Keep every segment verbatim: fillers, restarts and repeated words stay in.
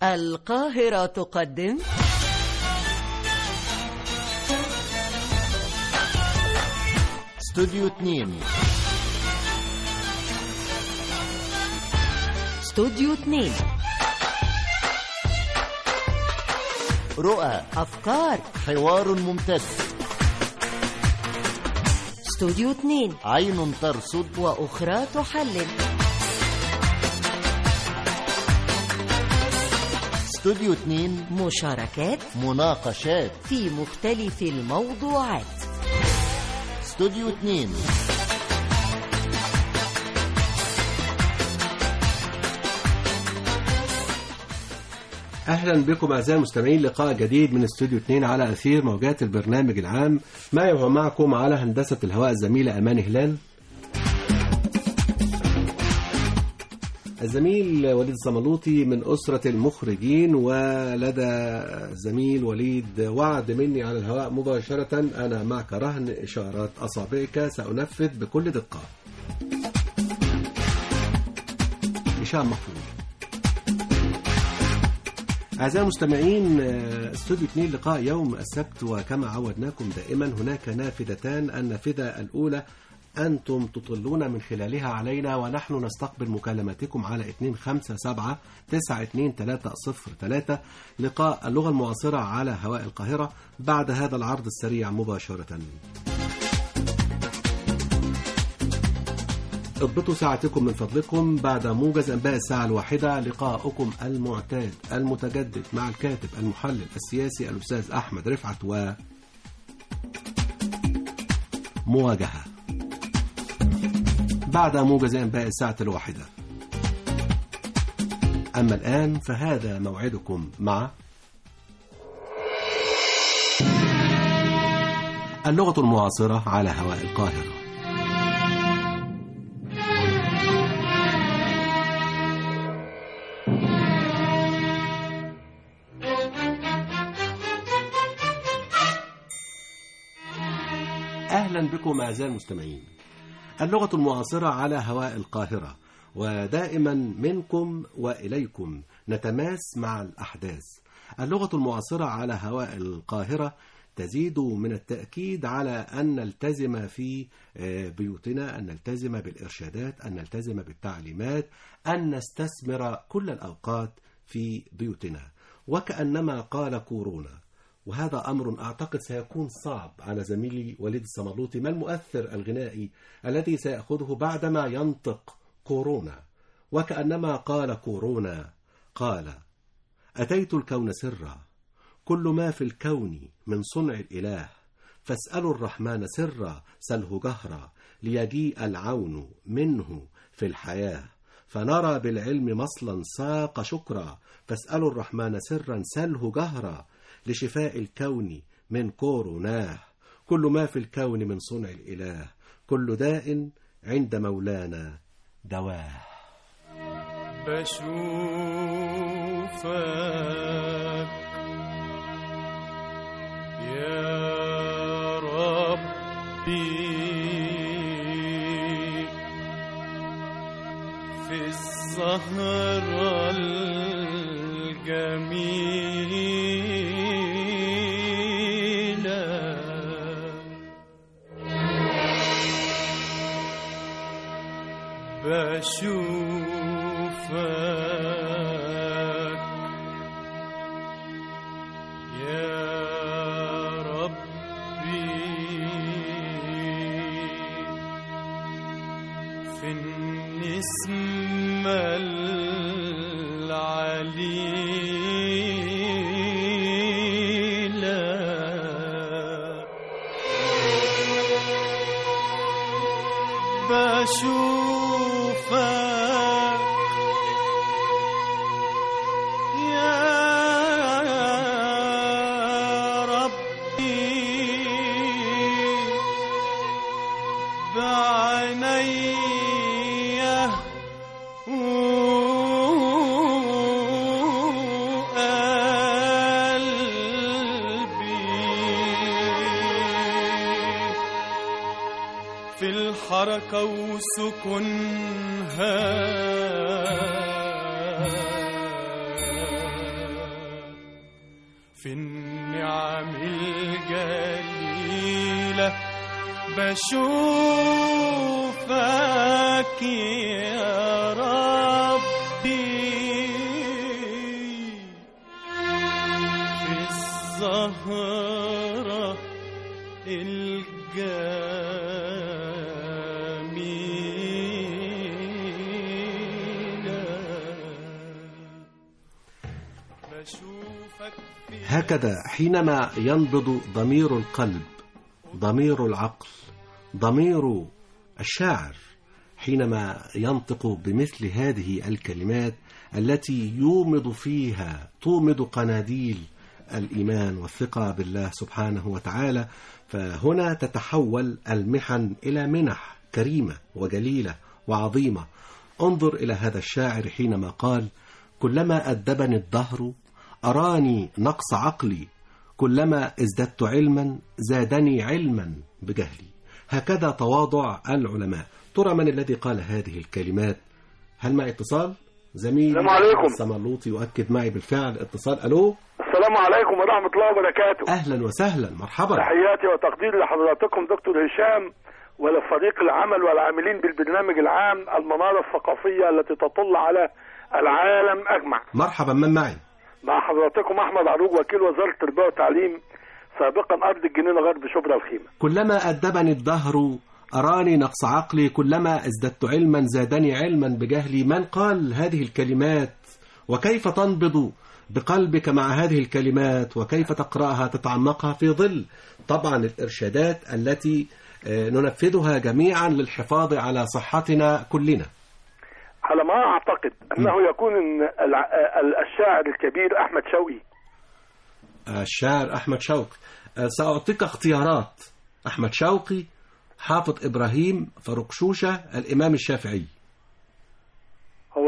القاهرة تقدم استوديو اثنين. استوديو اثنين. رؤى، أفكار، حوار ممتد. استوديو اثنين. عين ترصد وأخرى تحلل. استوديو اثنين. مشاركات، مناقشات في مختلف الموضوعات. استوديو اثنين. أهلا بكم أعزائي المستمعين، لقاء جديد من استوديو اثنين على أثير موجات البرنامج العام. معي ومعكم على هندسة الهواء الزميلة أمان هلال، الزميل وليد الصملوطي من أسرة المخرجين، ولدى زميل وليد وعد مني على الهواء مباشرة: أنا معك رهن إشارات أصابعك سأنفذ بكل دقة. هشام محفوظ. أعزائي المستمعين، استوديو اثنين لقاء يوم السبت، وكما عودناكم دائما هناك نافذتان. النافذة الأولى أنتم تطلون من خلالها علينا، ونحن نستقبل مكالماتكم على اثنين خمسة سبعة تسعة اثنين ثلاثة صفر ثلاثة. لقاء اللغة المعاصرة على هواء القاهرة بعد هذا العرض السريع مباشرة. اضبطوا ساعتكم من فضلكم. بعد موجز أنباء الساعة الواحدة لقاؤكم المعتاد المتجدد مع الكاتب المحلل السياسي الأستاذ أحمد رفعت و مواجهة. بعد موجز أنباء الساعة الواحدة. أما الآن فهذا موعدكم مع اللغة المعاصرة على هواء القاهرة. أهلا بكم أعزائي المستمعين. اللغة المعاصرة على هواء القاهرة، ودائما منكم وإليكم نتماس مع الأحداث. اللغة المعاصرة على هواء القاهرة تزيد من التأكيد على أن نلتزم في بيوتنا، أن نلتزم بالإرشادات، أن نلتزم بالتعليمات، أن نستثمر كل الأوقات في بيوتنا. وكأنما قال كورونا، وهذا أمر أعتقد سيكون صعب على زميلي وليد الصملوطي. ما المؤثر الغنائي الذي سيأخذه بعدما ينطق كورونا؟ وكأنما قال كورونا قال: أتيت الكون سرا، كل ما في الكون من صنع الإله، فاسألوا الرحمن سرا، سله جهرا، ليجيء العون منه في الحياة، فنرى بالعلم مصلا ساق شكرا، فاسألوا الرحمن سرا، سله جهرا، لشفاء الكون من كوروناه، كل ما في الكون من صنع الإله، كل داء عند مولانا دواه. بشوفك يا ربي في الزهرة الجميلة، بشوفك يا ربي في النسمة العليلة، بشوفك في الحركة وسكنها في النعم الجليلة بشوفك يا ربي في الزهرة الجميلة بشوفك. هكذا حينما ينبض ضمير القلب، ضمير العقل، ضمير الشاعر، حينما ينطق بمثل هذه الكلمات التي يومض فيها تومض قناديل الإيمان والثقة بالله سبحانه وتعالى، فهنا تتحول المحن إلى منح كريمة وجليلة وعظيمة. انظر إلى هذا الشاعر حينما قال: كلما أدبني الدهر أراني نقص عقلي، كلما ازددت علما زادني علما بجهلي. هكذا تواضع العلماء. ترى من الذي قال هذه الكلمات؟ هل معي اتصال؟ زميلي السلام عليكم. السمرلوطي يؤكد معي بالفعل اتصال. ألو، السلام عليكم ورحمة الله وبركاته. أهلا وسهلا، مرحبا. تحياتي وتقديري لحضراتكم دكتور هشام ولفريق العمل والعاملين بالبرنامج العام المنارة الثقافية التي تطل على العالم أجمع. مرحبا، من معي؟ مع حضراتكم أحمد عروج وكيل وزارة التربية والتعليم سابقا أرض الجنينة غرب شبرا الخيمة. كلما أدبني الدهر أراني نقص عقلي، كلما ازددت علما زادني علما بجهلي. من قال هذه الكلمات؟ وكيف تنبض بقلبك مع هذه الكلمات؟ وكيف تقرأها تتعمقها في ظل طبعا الإرشادات التي ننفذها جميعا للحفاظ على صحتنا كلنا؟ على ما أعتقد أنه يكون الشاعر الكبير أحمد شوقي. الشاعر أحمد شوقي. سأعطيك اختيارات: أحمد شوقي، حافظ إبراهيم، فاروق شوشة، الإمام الشافعي. هو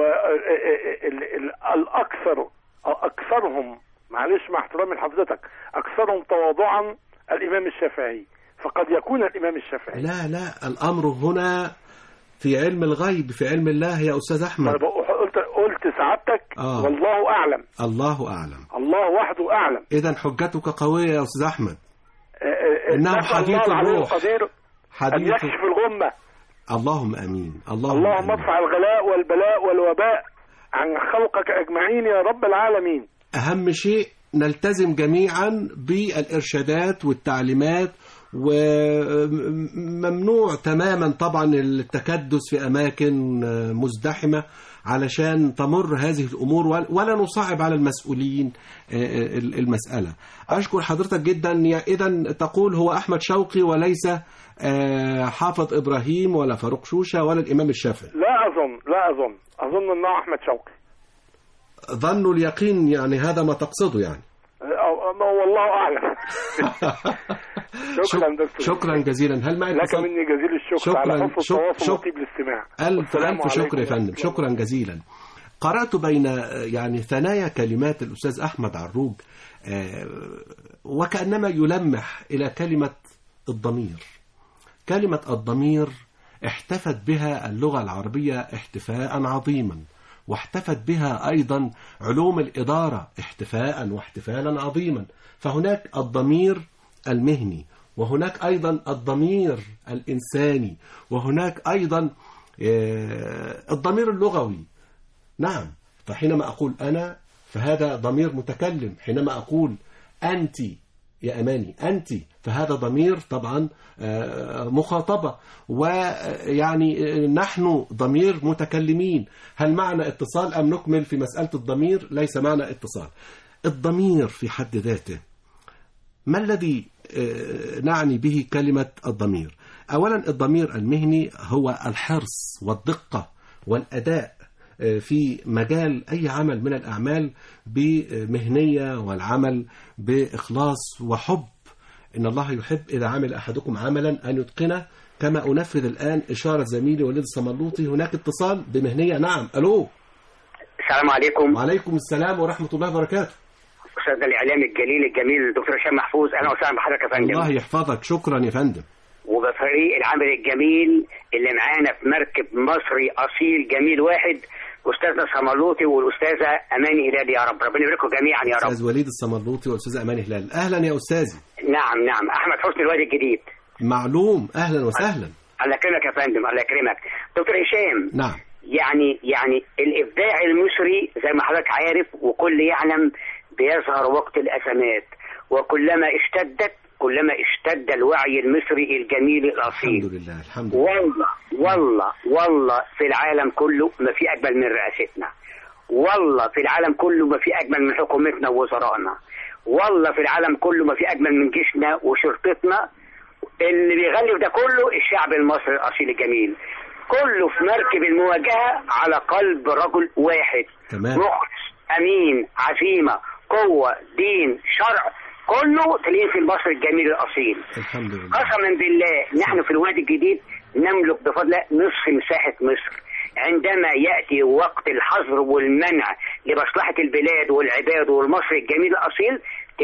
الأكثر أكثرهم، معلش مع احترامي لحضرتك، أكثرهم تواضعا الإمام الشافعي، فقد يكون الإمام الشافعي. لا لا، الأمر هنا في علم الغيب، في علم الله يا أستاذ أحمد. قلت قلت سعادتك آه. والله أعلم. الله أعلم. الله وحده أعلم. إذن حجتك قوية يا أستاذ أحمد. إنه حديث الروح، حديث أن يكشف الغمة. اللهم أمين. اللهم, اللهم ارفع الغلاء والبلاء والوباء عن خلقك أجمعين يا رب العالمين. أهم شيء نلتزم جميعا بالإرشادات والتعليمات، وممنوع تماما طبعا التكدس في أماكن مزدحمة علشان تمر هذه الأمور، ولا نصعب على المسؤولين المسألة. أشكر حضرتك جدا. إذن تقول هو أحمد شوقي وليس حافظ إبراهيم ولا فاروق شوشة ولا الإمام الشافعي؟ لا أظن لا أظن أظن أنه أحمد شوقي. ظنوا اليقين يعني، هذا ما تقصده يعني؟ والله أعلم. شكرا دكتور. شكرا جزيلا. هل معي لك مني جزيل الشكر شكرا. على حسن التواصل شك... وطيب الاستماع. ألف ألف شكر يا فندم. شكرا جزيلا. قرأت بين يعني ثنايا كلمات الأستاذ أحمد عروج وكأنما يلمح إلى كلمة الضمير. كلمة الضمير احتفت بها اللغة العربية احتفاء عظيما، واحتفت بها أيضا علوم الإدارة احتفاء واحتفالا عظيما. فهناك الضمير المهني، وهناك أيضا الضمير الإنساني، وهناك أيضا الضمير اللغوي. نعم، فحينما أقول أنا فهذا ضمير متكلم، حينما أقول أنت يا أماني أنت فهذا ضمير طبعا مخاطبة، ويعني نحن ضمير متكلمين. هل معنا اتصال أم نكمل في مسألة الضمير؟ ليس معنا اتصال. الضمير في حد ذاته ما الذي نعني به كلمة الضمير؟ أولا الضمير المهني هو الحرص والدقة والأداء في مجال أي عمل من الأعمال بمهنية، والعمل بإخلاص وحب. إن الله يحب إذا عمل أحدكم عملا أن يتقنه كما أنفذ الآن إشارة زميلي وليد السمرلوطي. هناك اتصال بمهنية. نعم. ألو. السلام عليكم. وعليكم السلام ورحمة الله وبركاته. أستاذ الإعلامي الجليل الجميل الدكتور هشام محفوظ، أهلا وسهلا بحضرتك يا فندم. الله يحفظك. شكرا يا فندم. وبفريق العمل الجميل اللي معانا في مركب مصري أصيل جميل واحد، استاذنا صملوطي والاستاذه اماني هلال يا رب، ربنا يبارككم جميعا يا رب. استاذ وليد الصملوطي والاستاذه اماني هلال، اهلا يا استاذي. نعم نعم، احمد حسني الوادي الجديد. معلوم، اهلا وسهلا. الله يكرمك يا فندم، الله يكرمك. دكتور هشام، نعم. يعني يعني الابداع المصري زي ما حضرتك عارف وكل يعلم بيظهر وقت الازمات، وكلما اشتدت كلما اشتد الوعي المصري الجميل الاصيل. الحمد لله الحمد لله. والله والله والله في العالم كله ما في اجمل من رئاستنا، والله في العالم كله ما في اجمل من حكومتنا ووزرائنا، والله في العالم كله ما في اجمل من جيشنا وشرطتنا. اللي بيغلب ده كله الشعب المصري الاصيل الجميل، كله في مركب المواجهه على قلب رجل واحد. تمام. مخلص، امين، عزيمه، قوه، دين، شرع، كله تلاقيه في المصري الجميل الاصيل. الحمد لله. قسما بالله نحن في الوادي الجديد نملك بفضل نصف مساحه مصر. عندما ياتي وقت الحظر والمنع لمصلحه البلاد والعباد والمصري الجميل الاصيل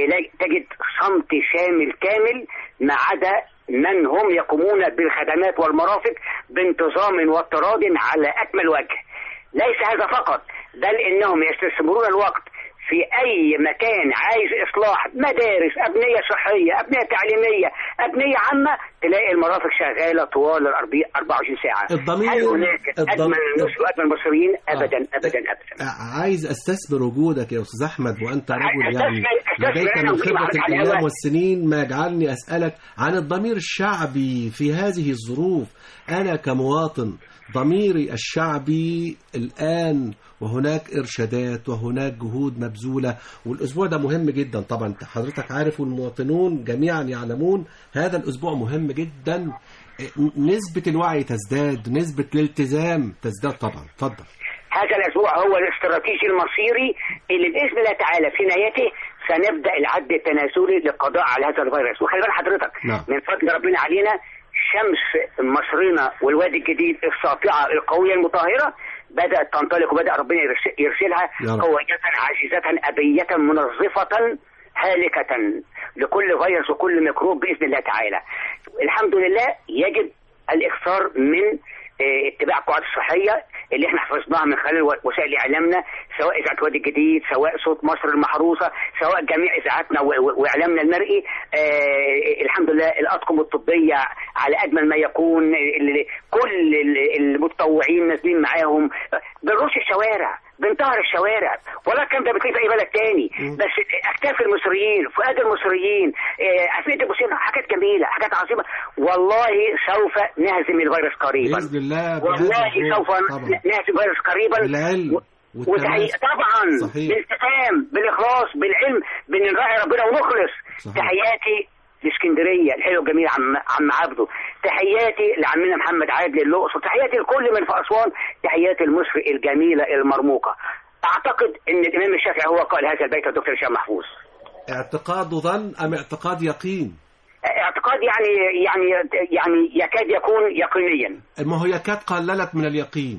تجد صمت شامل كامل، ما عدا من هم يقومون بالخدمات والمرافق بانتظام واضطراد على اكمل وجه. ليس هذا فقط، بل انهم يستثمرون الوقت في اي مكان عايز اصلاح، مدارس، ابنيه صحيه، ابنيه تعليميه، ابنيه عامه، تلاقي المرافق شغاله طوال ال أربعة وعشرين ساعه. الضمير هل هناك اجمل المصري واجمل المصريين؟ ابدا آه. ابدا ابدا. عايز استثمر وجودك يا استاذ احمد، وانت رجل أستثمر- يعني أستثمر لديك أنا من وجيب خبره على الاعلام الهواء. والسنين ما يجعلني اسالك عن الضمير الشعبي في هذه الظروف. انا كمواطن ضميري الشعبي الآن، وهناك إرشادات وهناك جهود مبذولة، والأسبوع ده مهم جدا طبعا، حضرتك عارف والمواطنون جميعا يعلمون هذا الأسبوع مهم جدا. نسبة الوعي تزداد، نسبة الالتزام تزداد طبعا. اتفضل. هذا الاسبوع هو الاستراتيجي المصيري اللي باذن الله تعالى في نهايته سنبدا العد التنازلي للقضاء على هذا الفيروس. وخلي بال حضرتك، نعم. من فضل ربنا علينا شمس مصرنا والوادي الجديد الساطعه القويه المطهره بدات تنطلق، وبدا ربنا يرس- يرسلها قويه عزيزه ابيه منظفه هالكه لكل فيروس وكل ميكروب باذن الله تعالى. الحمد لله يجب الاكثار من اه اتباع القواعد الصحيه اللي احنا حفظناها من خلال وسائل اعلامنا، سواء اذاعه الوادي الجديد، سواء صوت مصر المحروسه، سواء جميع اذاعاتنا واعلامنا المرئي. آه الحمد لله الاطقم الطبيه على اجمل ما يكون، كل المتطوعين نازلين معاهم، بنرش الشوارع، بنطهر الشوارع، ولا كان ده بتلاقي في اي بلد تاني. بس اكتاف المصريين، فؤاد المصريين، افئده المصريين، حاجات جميله، حاجات عظيمه. والله سوف نهزم الفيروس قريبا بإذن الله. والله سوف نهزم الفيروس قريبا بالعلم وتحقيق طبعا، بالالتزام، بالاخلاص، بالعلم، بان نراعي ربنا ونخلص. صحيح. تحياتي لاسكندريه الحلو الجميل عم عم عبده، تحياتي لعمنا محمد عادل الاقصر، تحياتي لكل من في اسوان، تحياتي المصري الجميله المرموقه. اعتقد ان الامام الشافعي هو قال هذا البيت يا دكتور هشام محفوظ. اعتقاد ظن ام اعتقاد يقين؟ اعتقاد يعني يعني يعني يكاد يكون يقينيا. ما هو يكاد قللت من اليقين.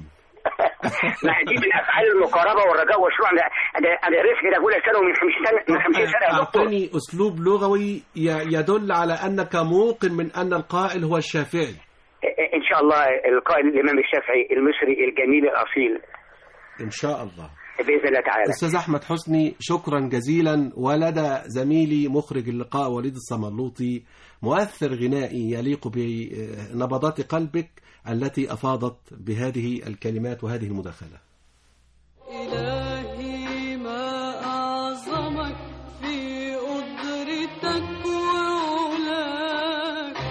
ما دي من افعال المقاربه والرجاء والشروع. انا انا رزق كده اقول سنه من خمسين سنه من خمسين سنه يا دكتور. اعطني اسلوب لغوي يدل على انك موقن من ان القائل هو الشافعي. ان شاء الله القائل الامام الشافعي المصري الجميل الاصيل ان شاء الله باذن الله تعالى. استاذ احمد حسني، شكرا جزيلا. ولدى زميلي مخرج اللقاء وليد الصملوطي مؤثر غنائي يليق بنبضات قلبك التي افاضت بهذه الكلمات وهذه المداخله. إلهي ما أعظمك في قدرتك وعلاك،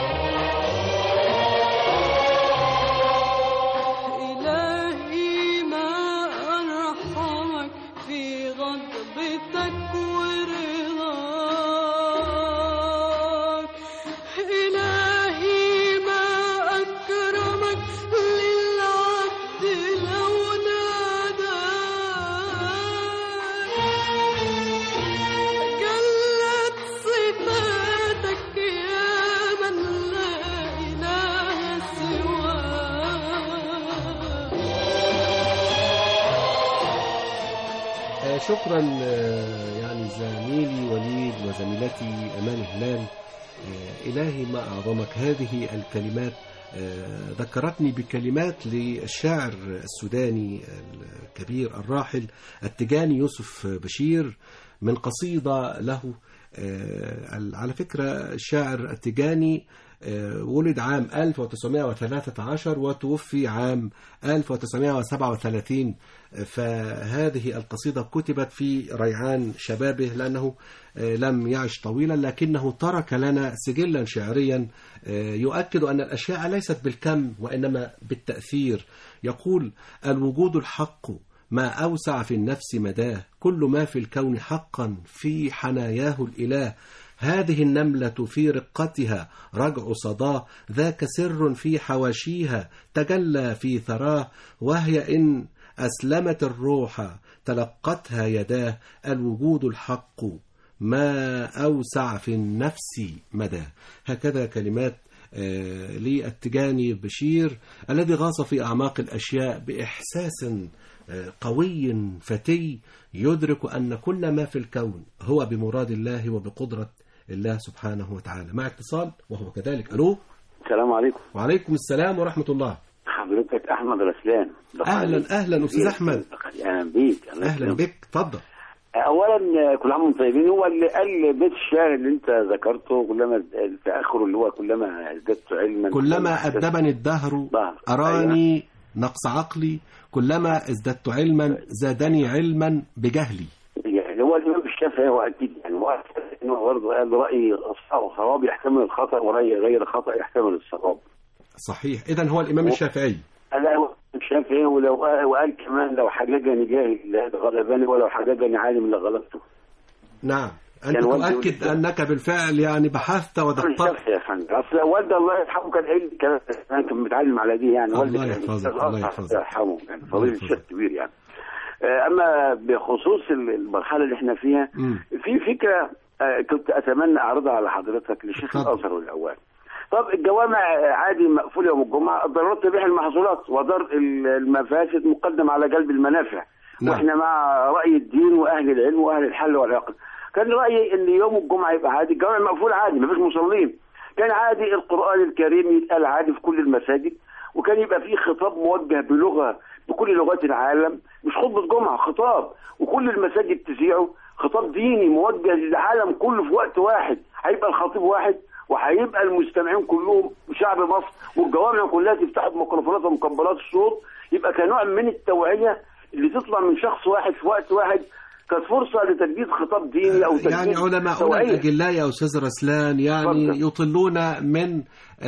إلهي ما أرحمك في غضبتك ورضاك، إلهي ما أكرمك للعبد لو ناداك، جلت صفاتك يا من لا إله سواك. شكرا يعني زميلي وليد وزميلتي أمان هلال. إلهي ما أعظمك، هذه الكلمات آه، ذكرتني بكلمات للشاعر السوداني الكبير الراحل التجاني يوسف بشير من قصيدة له. آه، على فكرة الشاعر التجاني آه، ولد عام ألف وتسعمائة وثلاثة عشر وتوفي عام ألف وتسعمائة وسبعة وثلاثين، فهذه القصيدة كتبت في ريعان شبابه لأنه آه، لم يعش طويلا، لكنه ترك لنا سجلا شعريا آه، يؤكد أن الأشياء ليست بالكم وإنما بالتأثير. يقول: الوجود الحق ما أوسع في النفس مداه، كل ما في الكون حقا في حناياه الإله، هذه النملة في رقتها رجع صداه، ذاك سر في حواشيها تجلى في ثراه، وهي إن أسلمت الروح تلقتها يداه، الوجود الحق ما أوسع في النفس مداه. هكذا كلمات آه للتجاني بشير الذي غاص في أعماق الأشياء بإحساس قوي فتي يدرك أن كل ما في الكون هو بمراد الله وبقدرة الله سبحانه وتعالى. مع اتصال وهو كذلك. ألو، السلام عليكم. وعليكم السلام ورحمة الله. حضرتك أحمد رسلان. أهلا أهلا أستاذ أحمد. أهلا بيك. أهلا بك، اتفضل. أولا كل عام وانتم طيبين. هو اللي قال بيت الشعر اللي أنت ذكرته، كلما في آخره اللي هو كلما ازددت علما كلما أدبني الدهر أراني أيوة. نقص عقلي، كلما ازددت علما زادني علما بجهلي. يعني هو الإمام الشافعي هو أكيد يعني هو إنه برضه قال رأي صواب يحتمل الخطأ ورأي غير خطأ يحتمل الصواب. صحيح. إذن هو الإمام الشافعي. لا هو الشافعي، ولو وقال كمان لو حججني جاهل غلبني ولو حججني عالم لغلبته. نعم. أنت تؤكد أنك بالفعل يعني بحثت ودققت. يا فندم أصل والد الله يرحمه كان قايل كلام، أنا كنت متعلم على دي يعني. الله يحفظه الله يحفظه يرحمه يعني فضيلة الشيخ كبير يعني. أما بخصوص المرحلة اللي احنا فيها م. في فكرة كنت أتمنى أعرضها على حضرتك للشيخ الأزهر الأول. طب الجوامع عادي مقفولة يوم الجمعة، الضرورات تبيح المحظورات ودرء المفاسد مقدم على جلب المنافع. نعم. واحنا مع رأي الدين وأهل العلم وأهل الحل والعقد. كان رأيي ان يوم الجمعة يبقى عادي، الجامع مقفول عادي مفيش مصلين، كان عادي القرآن الكريم يتقال عادي في كل المساجد، وكان يبقى فيه خطاب موجه بلغة بكل لغات العالم، مش خطبة جمعة، خطاب، وكل المساجد تذيعه خطاب ديني موجه للعالم كله في وقت واحد، هيبقى الخطيب واحد وهيبقى المستمعين كلهم شعب مصر، والجوامع كلها تفتح ميكروفونات ومكبرات الصوت، يبقى كنوع من التوعية اللي تطلع من شخص واحد في وقت واحد، كانت فرصة لتجديد خطاب ديني أو تجديد يعني علماء الأجلاء يا أستاذ رسلان يعني فضل. يطلون من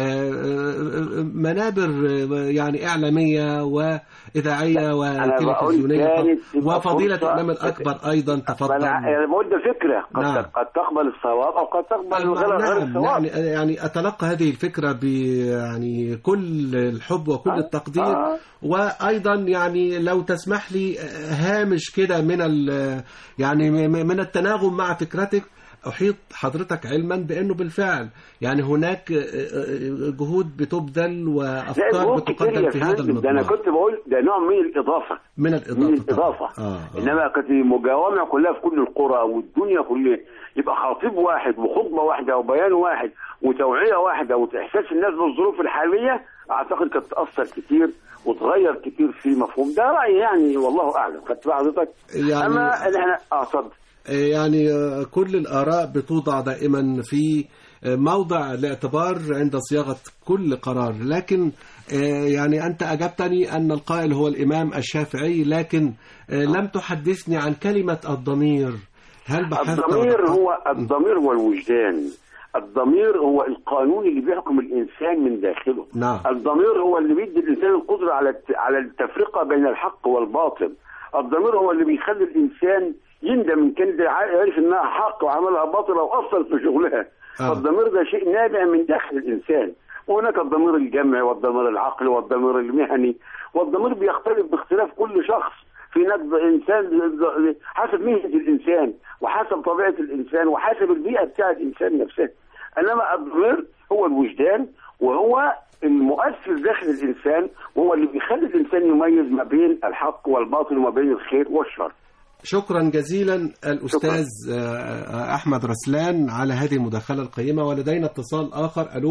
منابر يعني إعلامية وإذاعية وتلفزيونية، وفضيلة الإمام الأكبر أيضا تفضل. أنا بقول ده فكرة قد, نعم. قد تقبل الصواب أو قد تقبل غير نعم. الصواب. يعني, يعني أتلقى هذه الفكرة يعني كل الحب وكل آه. التقدير آه. وأيضا يعني لو تسمح لي هامش كده من يعني من التناغم مع فكرتك، أحيط حضرتك علما بأنه بالفعل يعني هناك جهود بتبذل وأفكار بتقدم في هذا الموضوع. ده أنا كنت بقول ده نوع من الإضافة من الإضافة, من الإضافة. آه آه. إنما كانت مجاومة كلها في كل القرى والدنيا كلها يبقى خطيب واحد وخطبة واحدة وبيان واحد وتوعية واحدة وإحساس الناس بالظروف الحالية، أعتقد كانت تأثر كتير وتغير كتير في مفهوم ده. رأيي يعني والله أعلم. خدت بقى حضرتك يعني أما إحنا أعتقد يعني كل الآراء بتوضع دائما في موضع الاعتبار عند صياغة كل قرار، لكن يعني أنت أجبتني أن القائل هو الإمام الشافعي، لكن لم تحدثني عن كلمة الضمير. هل بحثت؟ الضمير هو الضمير هو الوجدان، الضمير هو القانون اللي بيحكم الإنسان من داخله. نعم. الضمير هو اللي بيدي الإنسان القدرة على على التفرقة بين الحق والباطل. الضمير هو اللي بيخلي الإنسان يندم من كان عارف انها حق وعملها باطل او اثر في شغلها. آه. فالضمير ده شيء نابع من داخل الانسان، وهناك الضمير الجمعي والضمير العقلي والضمير المهني، والضمير بيختلف باختلاف كل شخص. في ناس انسان حسب مهنة الانسان وحسب طبيعة الانسان وحسب البيئة بتاعة الانسان نفسها. انما الضمير هو الوجدان وهو المؤثر داخل الانسان، وهو اللي بيخلي الانسان يميز ما بين الحق والباطل وما بين الخير والشر. شكرا جزيلا الأستاذ شكرا. أحمد رسلان على هذه المداخلة القيمة. ولدينا اتصال آخر. ألو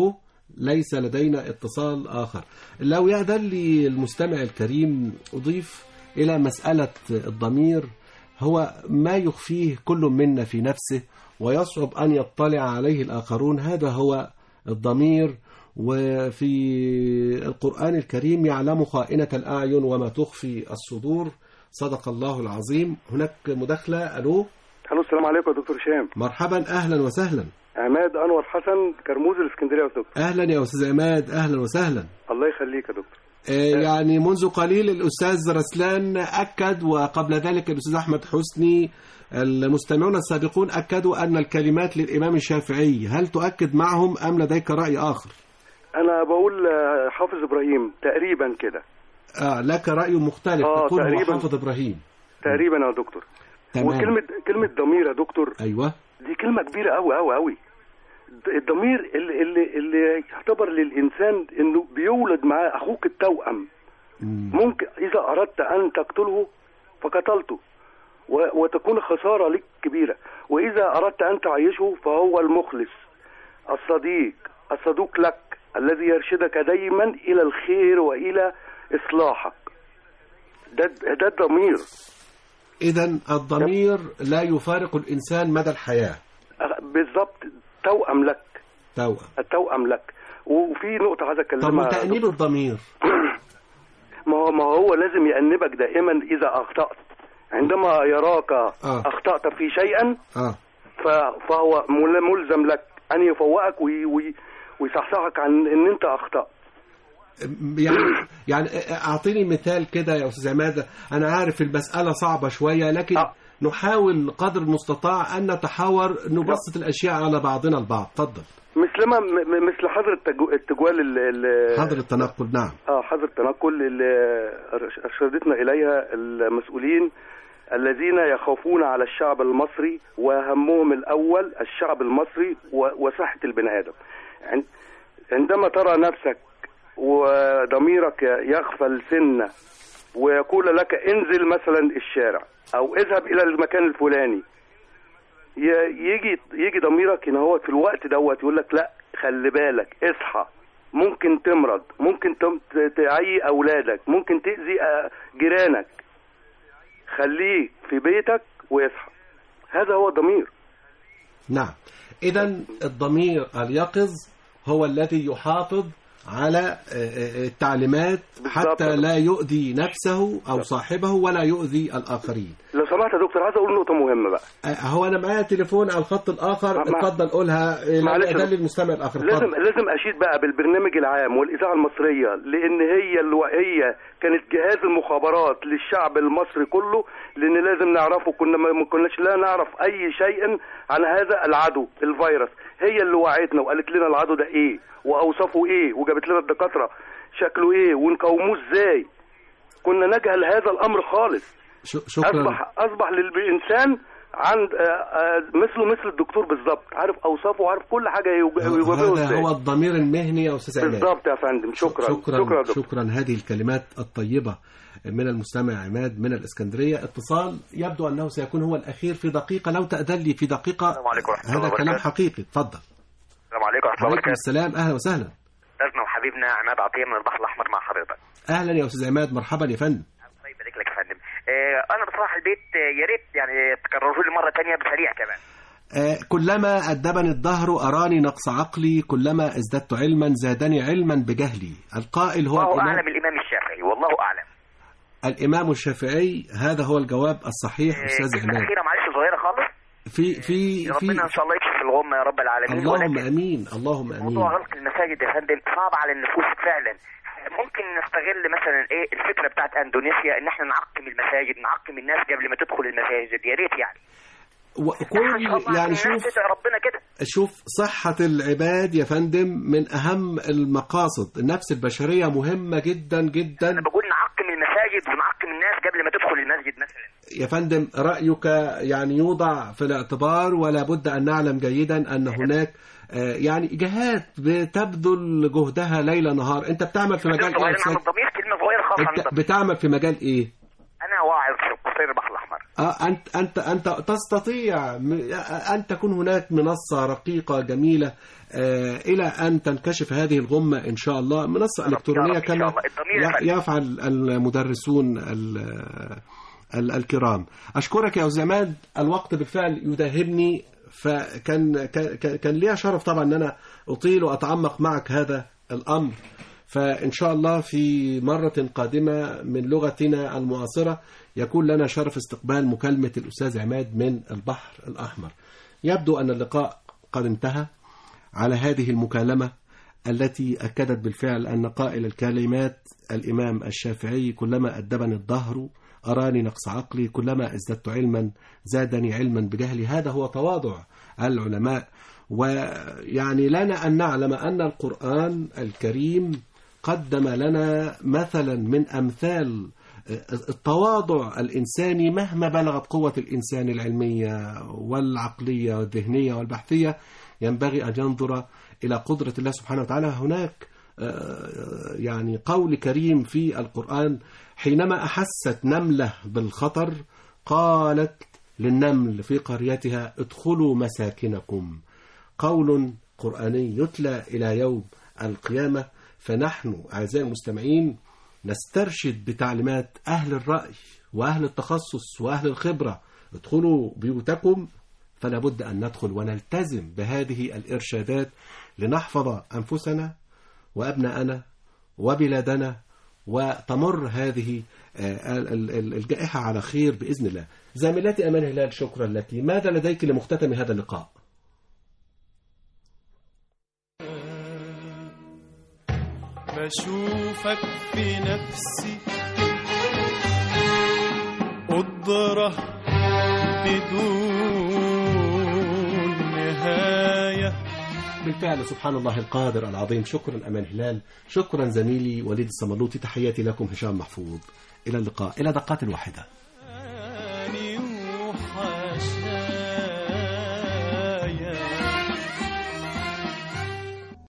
ليس لدينا اتصال آخر. لو يأذن لي المستمع الكريم أضيف إلى مسألة الضمير، هو ما يخفيه كل منا في نفسه ويصعب أن يطلع عليه الآخرون، هذا هو الضمير. وفي القرآن الكريم يعلم خائنة الأعين وما تخفي الصدور، صدق الله العظيم. هناك مداخلة. ألو. الو، السلام عليكم يا دكتور هشام. مرحبا، أهلا وسهلا. عماد أنور حسن كرموز الإسكندرية يا دكتور. أهلا يا أستاذ عماد، أهلا وسهلا. الله يخليك يا دكتور. آه يعني منذ قليل الأستاذ رسلان أكد، وقبل ذلك الأستاذ أحمد حسني، المستمعون السابقون أكدوا أن الكلمات للإمام الشافعي، هل تؤكد معهم أم لديك رأي آخر؟ أنا بقول حافظ إبراهيم تقريبا كده. آه لك رأي مختلف. آه تقول هو تقريبا حافظ إبراهيم تقريبا يا دكتور. تمام. وكلمة كلمة ضمير يا دكتور، أيوة، دي كلمة كبيرة أوي أوي أوي. الضمير اللي اللي اللي يعتبر للإنسان إنه بيولد معاه أخوك التوأم. مم. ممكن إذا أردت أن تقتله فقتلته وتكون خسارة لك كبيرة، وإذا أردت أن تعيشه فهو المخلص الصديق الصدوق لك الذي يرشدك دايما إلى الخير وإلى إصلاحك. ده ده الضمير. إذن الضمير لا يفارق الإنسان مدى الحياة. بالضبط، توأم لك. توأم التوأم لك. وفي نقطة عايز أكلمها. طب تأنيب الضمير ما هو ما هو لازم يأنبك دائما إذا أخطأت. عندما يراك آه. أخطأت في شيئا آه. فهو ملزم لك أن يفوقك وي وي ويصحصحك عن أن أنت أخطأت. يعني يعني أعطيني مثال كده يا أستاذ عماد. أنا عارف المسألة صعبة شوية، لكن آه. نحاول قدر المستطاع أن نتحاور، نبسط الأشياء على بعضنا البعض. تفضل. مثل ما مثل حظر التجوال، حظر التنقل. نعم. اه حظر التنقل اللي ارشدتنا اليها المسؤولين الذين يخافون على الشعب المصري، وهمهم الاول الشعب المصري وصحة البني ادم. عندما ترى نفسك وضميرك يغفل سنة ويقول لك انزل مثلا الشارع او اذهب الى المكان الفلاني، يجي يجي ضميرك ان هو في الوقت دوت يقول لك لا خلي بالك، اصحى، ممكن تمرض، ممكن تعي اولادك، ممكن تأذي جيرانك، خليه في بيتك ويصحى. هذا هو الضمير. نعم. اذا الضمير اليقظ هو الذي يحافظ على التعليمات حتى لا يؤذي نفسه أو صاحبه ولا يؤذي الآخرين. لو سمحت يا دكتور عايز أقول نقطة مهمة بقى. هو أنا معايا تليفون على الخط الآخر، اتفضل قولها لأدل المستمع الآخر. لازم لازم أشيد بقى بالبرنامج العام والإذاعة المصرية، لأن هي الوعية كانت جهاز المخابرات للشعب المصري كله، لأن لازم نعرفه. كنا ما كناش لا نعرف أي شيء عن هذا العدو الفيروس، هي اللي وعيتنا وقالت لنا العدو ده إيه واوصافه ايه، وجابت لنا الدكاتره شكله ايه ونقاوموه ازاي. كنا نجهل هذا الامر خالص. شكرا. اصبح اصبح للانسان عند مثله مثل الدكتور بالظبط، عارف اوصافه وعارف كل حاجه يجاوبه ازاي. هذا هو الضمير المهني يا استاذ عماد. بالظبط يا فندم. شكرا شكرا شكرا, شكرا, شكرا. هذه الكلمات الطيبه من المستمع عماد من الاسكندريه. اتصال يبدو انه سيكون هو الاخير في دقيقه، لو تأذن لي في دقيقه. السلام عليكم ورحمه الله هذا كلام حقيقي. اتفضل. السلام عليكم ورحمه الله وبركاته. السلام، اهلا وسهلا. استاذنا وحبيبنا عماد عطيه من البحر الاحمر مع حضرتك. اهلا يا استاذ عماد، مرحبا يا فندم. الله يبارك لك يا فندم. آه انا بصراحه البيت يا ريت يعني تكرروا لي مره ثانيه بسريع كمان. آه كلما أدبني الدهر أراني نقص عقلي، كلما ازددت علما زادني علما بجهلي. القائل هو الله أعلم الإمام الشافعي، والله أعلم. الإمام الشافعي، هذا هو الجواب الصحيح. آه أستاذ عماد أخيرة معلش صغيرة خالص. في في ربنا في ان شاء الله يكشف الغمه يا رب العالمين. اللهم امين اللهم امين. موضوع غلق المساجد يا فندم صعب على النفوس فعلا. ممكن نستغل مثلا ايه الفكره بتاعت اندونيسيا، ان احنا نعقم المساجد، نعقم الناس قبل ما تدخل المساجد، يا ريت يعني. وكل يعني شوف ربنا كده. شوف صحة العباد يا فندم من أهم المقاصد. النفس البشرية مهمة جدا جدا. أنا بقول نعقم المساجد ونعقم الناس قبل ما تدخل المسجد مثلا. يا فندم رأيك يعني يوضع في الاعتبار، ولا بد أن نعلم جيدا أن هناك يعني جهات بتبذل جهدها ليل نهار. أنت بتعمل في مجال إيه؟ كلمة صغيرة خالص. أنت بتعمل في مجال إيه؟ أنا واعظ في قصير البحر الأحمر. آه أنت أنت أنت تستطيع أن تكون هناك منصة رقيقة جميلة آه إلى أن تنكشف هذه الغمة إن شاء الله، منصة إلكترونية كما يفعل المدرسون الكرام. أشكرك يا أستاذ عماد، الوقت بالفعل يداهمني، فكان كان لي شرف طبعا أن أنا أطيل وأتعمق معك هذا الأمر، فإن شاء الله في مرة قادمة من لغتنا المعاصرة يكون لنا شرف استقبال مكالمة الأستاذ عماد من البحر الأحمر. يبدو أن اللقاء قد انتهى على هذه المكالمة التي أكدت بالفعل أن قائل الكلمات الإمام الشافعي: كلما أدبني الدهر أراني نقص عقلي، كلما ازددت علما زادني علما بجهلي. هذا هو تواضع العلماء، ويعني لنا أن نعلم أن القرآن الكريم قدم لنا مثلا من أمثال التواضع الإنساني مهما بلغت قوة الإنسان العلمية والعقلية والذهنية والبحثية. ينبغي أن ينظر إلى قدرة الله سبحانه وتعالى. هناك يعني قول كريم في القرآن: حينما أحست نملة بالخطر قالت للنمل في قريتها ادخلوا مساكنكم. قول قرآني يتلى إلى يوم القيامة. فنحن أعزائي المستمعين نسترشد بتعليمات أهل الرأي وأهل التخصص وأهل الخبرة: ادخلوا بيوتكم. فلا بد أن ندخل ونلتزم بهذه الإرشادات لنحفظ أنفسنا وأبناءنا وبلادنا، وتمر هذه الجائحة على خير بإذن الله. زميلتي أمان هلال، شكرا لك. ماذا لديك لمختتم هذا اللقاء؟ بشوفك في نفسي قدرة بدون نهاية. بالفعل سبحان الله القادر العظيم. شكرا أمان هلال، شكرا زميلي وليد الصملوطي. تحياتي لكم هشام محفوظ. إلى اللقاء، إلى دقات الواحدة.